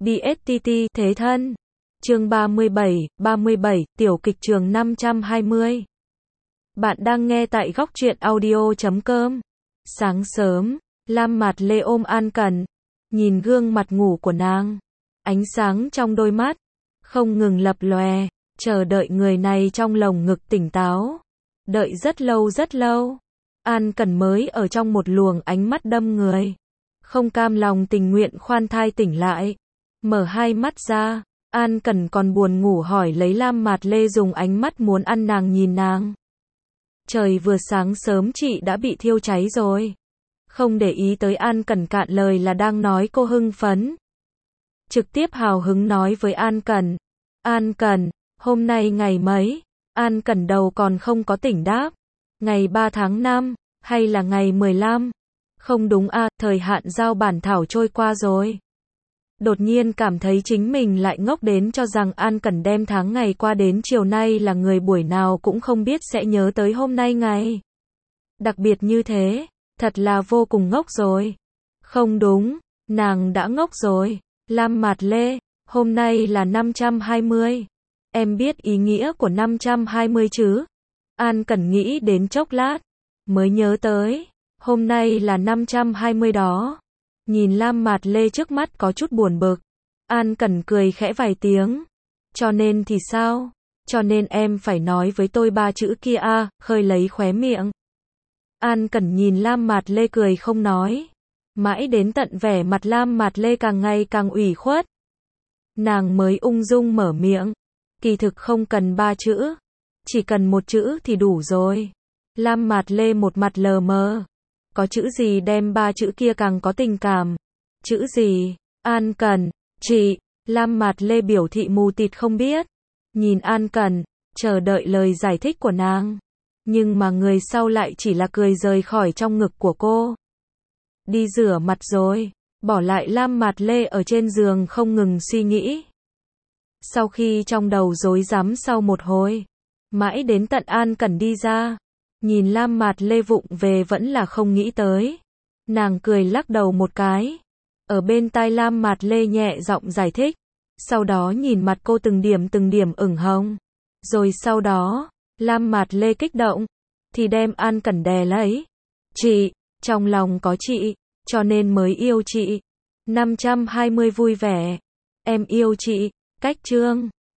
DSTT thế thân. Chương 37, tiểu kịch trường 520. Bạn đang nghe tại góc truyện audio.com. Sáng sớm, Lam Mạt Lê ôm An Cẩn, nhìn gương mặt ngủ của nàng, ánh sáng trong đôi mắt không ngừng lập lòe, chờ đợi người này trong lồng ngực tỉnh táo. Đợi rất lâu, An Cẩn mới ở trong một luồng ánh mắt đâm người, không cam lòng tình nguyện khoan thai tỉnh lại. Mở hai mắt ra, An Cẩn còn buồn ngủ hỏi lấy Lam Mạt Lê dùng ánh mắt muốn ăn nàng nhìn nàng. Trời vừa sáng sớm chị đã bị thiêu cháy rồi. Không để ý tới An Cẩn cạn lời là đang nói cô hưng phấn. Trực tiếp hào hứng nói với An Cẩn. An Cẩn, hôm nay ngày mấy? An Cẩn đầu còn không có tỉnh đáp. Ngày 3 tháng 5, hay là ngày 15? Không đúng à, thời hạn giao bản thảo trôi qua rồi. Đột nhiên cảm thấy chính mình lại ngốc đến cho rằng An Cẩn đem tháng ngày qua đến chiều nay là người buổi nào cũng không biết sẽ nhớ tới hôm nay ngày. Đặc biệt như thế, thật là vô cùng ngốc rồi. Không đúng, nàng đã ngốc rồi. Lam Mạt Lê, hôm nay là 520. Em biết ý nghĩa của 520 chứ? An Cẩn nghĩ đến chốc lát, mới nhớ tới, hôm nay là 520 đó. Nhìn Lam Mạt Lê trước mắt có chút buồn bực, An Cẩn cười khẽ vài tiếng. Cho nên thì sao? Cho nên em phải nói với tôi 3 chữ kia à, khơi lấy khóe miệng. An Cẩn nhìn Lam Mạt Lê cười không nói. Mãi đến tận vẻ mặt Lam Mạt Lê càng ngày càng ủy khuất, nàng mới ung dung mở miệng. Kỳ thực không cần 3 chữ, chỉ cần 1 chữ thì đủ rồi. Lam Mạt Lê một mặt lờ mờ. Có chữ gì đem 3 chữ kia càng có tình cảm? Chữ gì? An Cẩn, chị. Lam Mạt Lê biểu thị mù tịt không biết. Nhìn An Cẩn, chờ đợi lời giải thích của nàng. Nhưng mà người sau lại chỉ là cười rời khỏi trong ngực của cô. Đi rửa mặt rồi, bỏ lại Lam Mạt Lê ở trên giường không ngừng suy nghĩ. Sau khi trong đầu rối rắm sau một hồi, mãi đến tận An Cẩn đi ra, nhìn Lam Mạt Lê vụng về vẫn là không nghĩ tới. Nàng cười lắc đầu một cái, ở bên tai Lam Mạt Lê nhẹ giọng giải thích. Sau đó nhìn mặt cô từng điểm ửng hồng. Rồi sau đó, Lam Mạt Lê kích động, thì đem An Cẩn đè lấy. Chị, trong lòng có chị, cho nên mới yêu chị. 520 vui vẻ. Em yêu chị. Cách chương